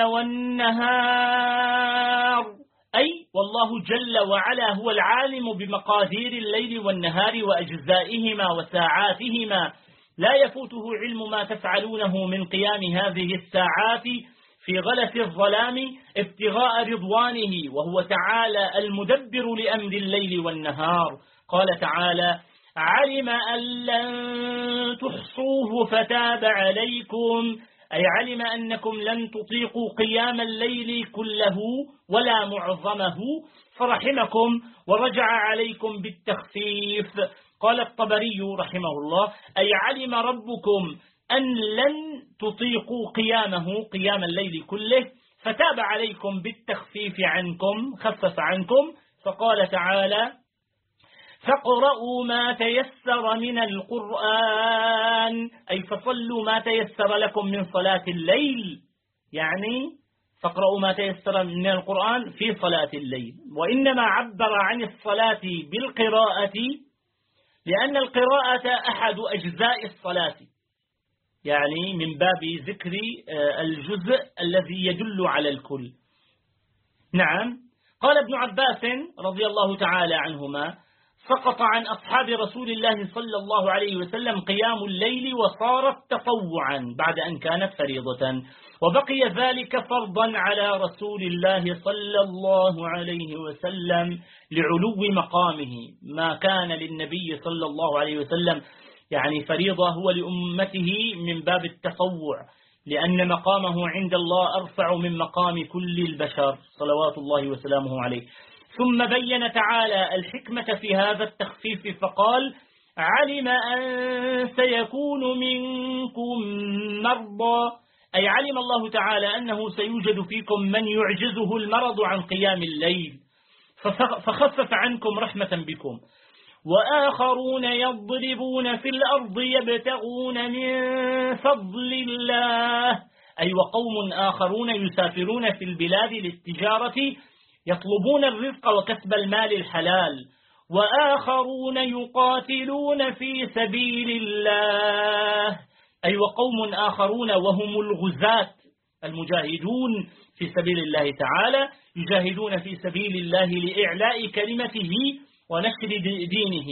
Speaker 1: والنهار، أي والله جل وعلا هو العالم بمقادير الليل والنهار وأجزائهما وساعاتهما، لا يفوته علم ما تفعلونه من قيام هذه الساعات في غلس الظلام ابتغاء رضوانه، وهو تعالى المدبر لأمر الليل والنهار. قال تعالى: علم أن لن تحصوه فتاب عليكم، أي علم أنكم لن تطيقوا قيام الليل كله ولا معظمه فرحمكم ورجع عليكم بالتخفيف. قال الطبري رحمه الله: أي علم ربكم أن لن تطيقوا قيام الليل كله فتاب عليكم بالتخفيف عنكم، خفف عنكم. فقال تعالى: فاقرؤوا ما تيسر من القرآن، أي فصلوا ما تيسر لكم من صلاة الليل، يعني فاقرؤوا ما تيسر من القرآن في صلاة الليل. وإنما عبر عن الصلاة بالقراءة لأن القراءة أحد أجزاء الصلاة، يعني من باب ذكر الجزء الذي يدل على الكل. نعم. قال ابن عباس رضي الله تعالى عنهما: سقط عن أصحاب رسول الله صلى الله عليه وسلم قيام الليل وصارت تطوعا بعد أن كانت فريضة، وبقي ذلك فرضا على رسول الله صلى الله عليه وسلم لعلو مقامه. ما كان للنبي صلى الله عليه وسلم يعني فريضة هو لأمته من باب التطوع، لأن مقامه عند الله أرفع من مقام كل البشر صلوات الله وسلامه عليه. ثم بين تعالى الحكمة في هذا التخفيف فقال: علم أن سيكون منكم مرضى، أي علم الله تعالى أنه سيوجد فيكم من يعجزه المرض عن قيام الليل فخفف عنكم رحمة بكم، وآخرون يضربون في الأرض يبتغون من فضل الله، أي وقوم آخرون يسافرون في البلاد للتجارة يطلبون الرزق وكسب المال الحلال، وآخرون يقاتلون في سبيل الله، أي وقوم آخرون وهم الغزاة المجاهدون في سبيل الله تعالى، يجاهدون في سبيل الله لإعلاء كلمته ونشر دينه.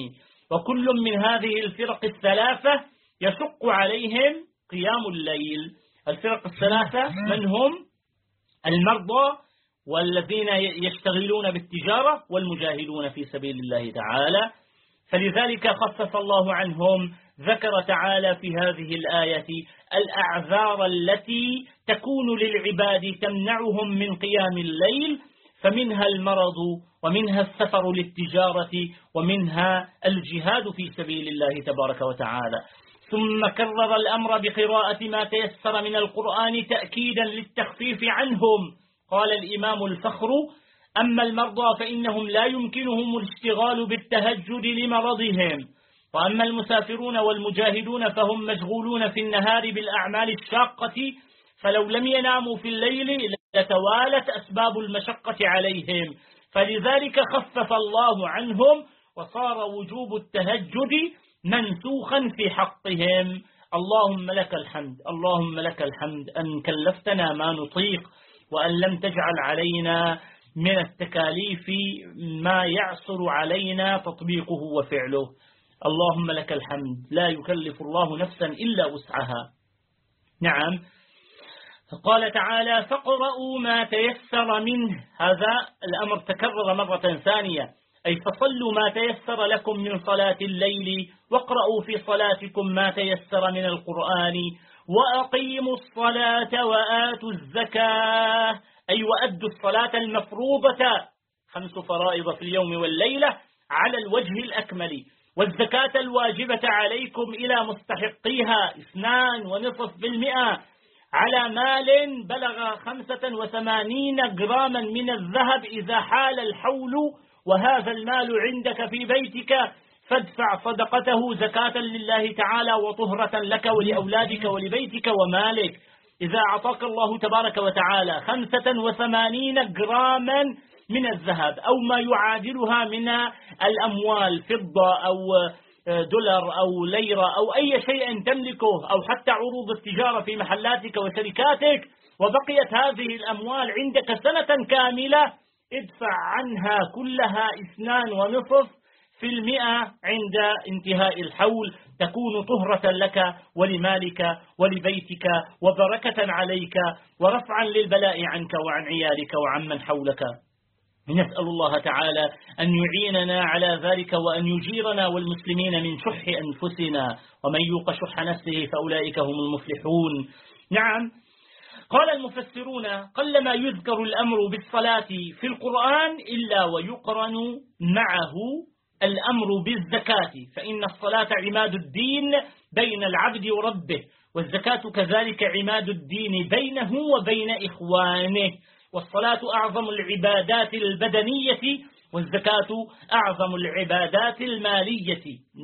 Speaker 1: وكل من هذه الفرق الثلاثة يشق عليهم قيام الليل. الفرق الثلاثة من هم؟ المرضى، والذين يشتغلون بالتجارة، والمجاهدون في سبيل الله تعالى. فلذلك خفف الله عنهم. ذكر تعالى في هذه الآية الأعذار التي تكون للعباد تمنعهم من قيام الليل، فمنها المرض، ومنها السفر للتجارة، ومنها الجهاد في سبيل الله تبارك وتعالى. ثم كرر الأمر بقراءة ما تيسر من القرآن تأكيدا للتخفيف عنهم. قال الإمام الفخر: أما المرضى فإنهم لا يمكنهم الاشتغال بالتهجد لمرضهم، وأما المسافرون والمجاهدون فهم مشغولون في النهار بالأعمال الشاقة، فلو لم يناموا في الليل لتوالت أسباب المشقة عليهم، فلذلك خفف الله عنهم وصار وجوب التهجد منسوخا في حقهم. اللهم لك الحمد، اللهم لك الحمد أن كلفتنا ما نطيق، وأن لم تجعل علينا من التكاليف ما يعصر علينا تطبيقه وفعله. اللهم لك الحمد، لا يكلف الله نفسا إلا وسعها. نعم. قال تعالى: فاقرؤوا ما تيسر منه. هذا الأمر تكرر مرة ثانية، أي فصلوا ما تيسر لكم من صلاة الليل، واقرؤوا في صلاتكم ما تيسر من القرآن، وأقيموا الصلاة وآتوا الزكاة، أي وأدوا الصلاة المفروضة 5 فرائض في اليوم والليلة على الوجه الأكمل، والزكاة الواجبة عليكم إلى مستحقيها 2.5% على مال بلغ 85 جراما من الذهب إذا حال الحول، وهذا المال عندك في بيتك، فادفع صدقته زكاة لله تعالى وطهرة لك ولأولادك ولبيتك ومالك. إذا أعطاك الله تبارك وتعالى 85 جراما من الذهب أو ما يعادلها من الأموال، فضة أو دولار أو ليرة أو أي شيء تملكه، أو حتى عروض التجارة في محلاتك وشركاتك، وبقيت هذه الأموال عندك سنة كاملة، ادفع عنها كلها 2.5% عند انتهاء الحول، تكون طهرة لك ولمالك ولبيتك وبركة عليك ورفعا للبلاء عنك وعن عيالك وعن من حولك. نسأل الله تعالى أن يعيننا على ذلك وأن يجيرنا والمسلمين من شح أنفسنا، ومن يوق شح نفسه فأولئك هم المفلحون. نعم. قال المفسرون: قلما يذكر الأمر بالصلاة في القرآن إلا ويقرن معه الأمر بالزكاة، فإن الصلاة عماد الدين بين العبد وربه، والزكاة كذلك عماد الدين بينه وبين إخوانه، والصلاة أعظم العبادات البدنية، والزكاة أعظم العبادات المالية.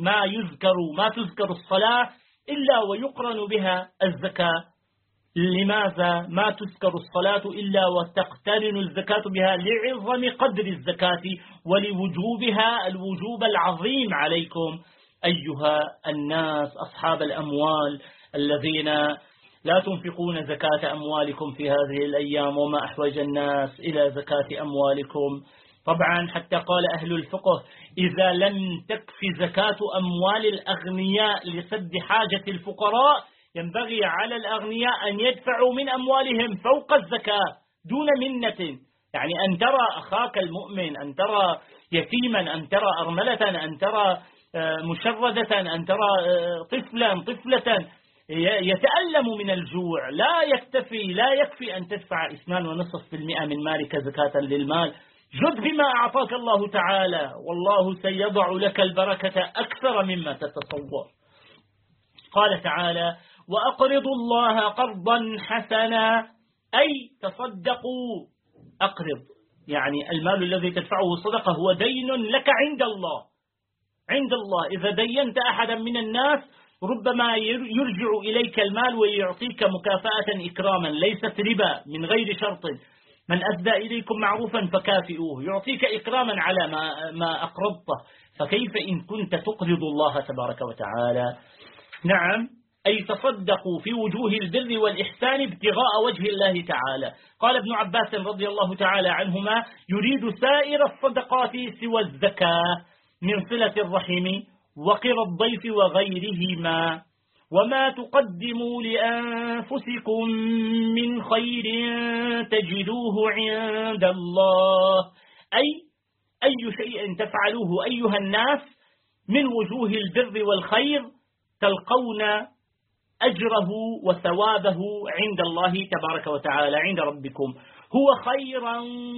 Speaker 1: ما تذكر الصلاة إلا ويقرن بها الزكاة. لماذا ما تذكر الصلاة إلا وتقترن الزكاة بها؟ لعظم قدر الزكاة ولوجوبها الوجوب العظيم عليكم أيها الناس أصحاب الأموال الذين لا تنفقون زكاة أموالكم في هذه الأيام، وما أحوج الناس إلى زكاة أموالكم. طبعا حتى قال أهل الفقه: إذا لم تكفي زكاة أموال الأغنياء لسد حاجة الفقراء، ينبغي على الأغنياء أن يدفعوا من أموالهم فوق الزكاة دون منة. يعني أن ترى أخاك المؤمن، أن ترى يتيما، أن ترى أرملة، أن ترى مشردة، أن ترى طفلة يتألم من الجوع، لا يكفي أن تدفع 2.5% من مالك زكاة للمال. جد بما أعطاك الله تعالى، والله سيضع لك البركة أكثر مما تتصور. قال تعالى: وأقرضوا الله قرضا حسنا، أي تصدقوا. أقرض يعني المال الذي تدفعه صدقة هو دين لك عند الله. إذا دينت أحدا من الناس ربما يرجع إليك المال ويعطيك مكافأة إكراما، ليست ربا، من غير شرط. من أدى إليكم معروفا فكافئوه، يعطيك إكراما على ما أقرضته، فكيف إن كنت تقرض الله تبارك وتعالى؟ نعم، أي تصدقوا في وجوه البر والإحسان ابتغاء وجه الله تعالى. قال ابن عباس رضي الله تعالى عنهما: يريد سائر الصدقات سوى الزكاة من صلة الرحم وقر الضيف وغيرهما. وما تقدموا لأنفسكم من خير تجدوه عند الله، أي شيء تفعلوه أيها الناس من وجوه البر والخير تلقون أجره وثوابه عند الله تبارك وتعالى، عند ربكم، هو خيرا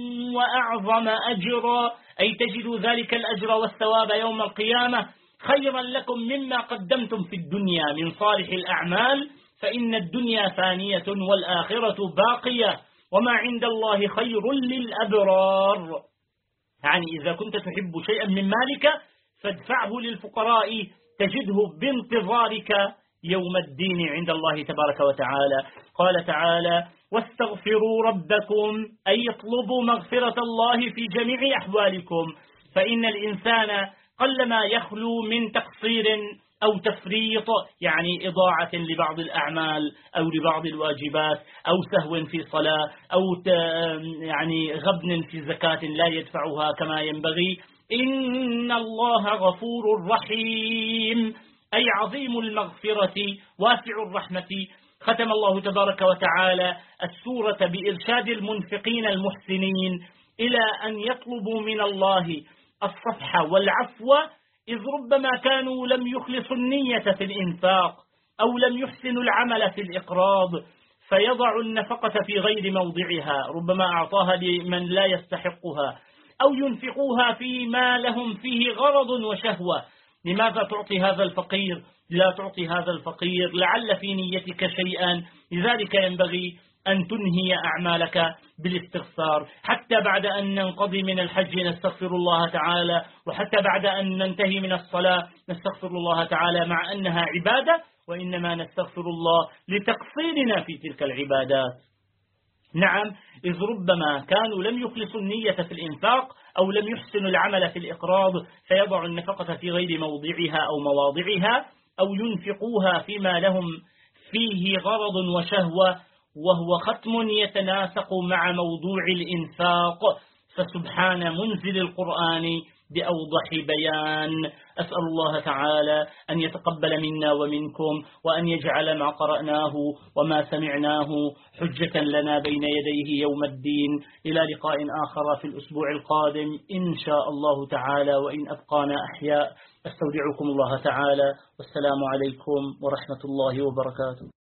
Speaker 1: وأعظم أجرا، أي تجدوا ذلك الأجر والثواب يوم القيامة خيرا لكم مما قدمتم في الدنيا من صالح الأعمال، فإن الدنيا فانية والآخرة باقية، وما عند الله خير للأبرار. يعني إذا كنت تحب شيئا من مالك فادفعه للفقراء تجده بانتظارك يوم الدين عند الله تبارك وتعالى. قال تعالى: واستغفروا ربكم، أي اطلبوا مغفرة الله في جميع أحوالكم، فإن الإنسان قلما يخلو من تقصير أو تفريط، يعني إضاعة لبعض الأعمال أو لبعض الواجبات أو سهو في صلاة أو يعني غبن في زكاة لا يدفعها كما ينبغي. إن الله غفور رحيم، أي عظيم المغفرة واسع الرحمة. ختم الله تبارك وتعالى السورة بإرشاد المنفقين المحسنين إلى أن يطلبوا من الله الصفح والعفو، إذ ربما كانوا لم يخلصوا النية في الإنفاق أو لم يحسنوا العمل في الإقراض فيضع النفقة في غير موضعها، ربما أعطاها لمن لا يستحقها، أو ينفقوها فيما لهم فيه غرض وشهوة. لماذا تعطي هذا الفقير؟ لا تعطي هذا الفقير لعل في نيتك شيئا، لذلك ينبغي أن تنهي أعمالك بالاستغفار. حتى بعد أن ننقضي من الحج نستغفر الله تعالى، وحتى بعد أن ننتهي من الصلاة نستغفر الله تعالى، مع أنها عبادة، وإنما نستغفر الله لتقصيرنا في تلك العبادات. نعم، إذ ربما كانوا لم يخلصوا النية في الإنفاق أو لم يحسنوا العمل في الإقراض فيضعوا النفقة في غير موضعها أو مواضعها، أو ينفقوها فيما لهم فيه غرض وشهوة، وهو ختم يتناسق مع موضوع الإنفاق. فسبحان منزل القرآن بأوضح بيان. أسأل الله تعالى أن يتقبل منا ومنكم، وأن يجعل ما قرأناه وما سمعناه حجة لنا بين يديه يوم الدين. إلى لقاء آخر في الأسبوع القادم إن شاء الله تعالى، وإن أبقانا أحياء. أستودعكم الله تعالى، والسلام عليكم ورحمة الله وبركاته.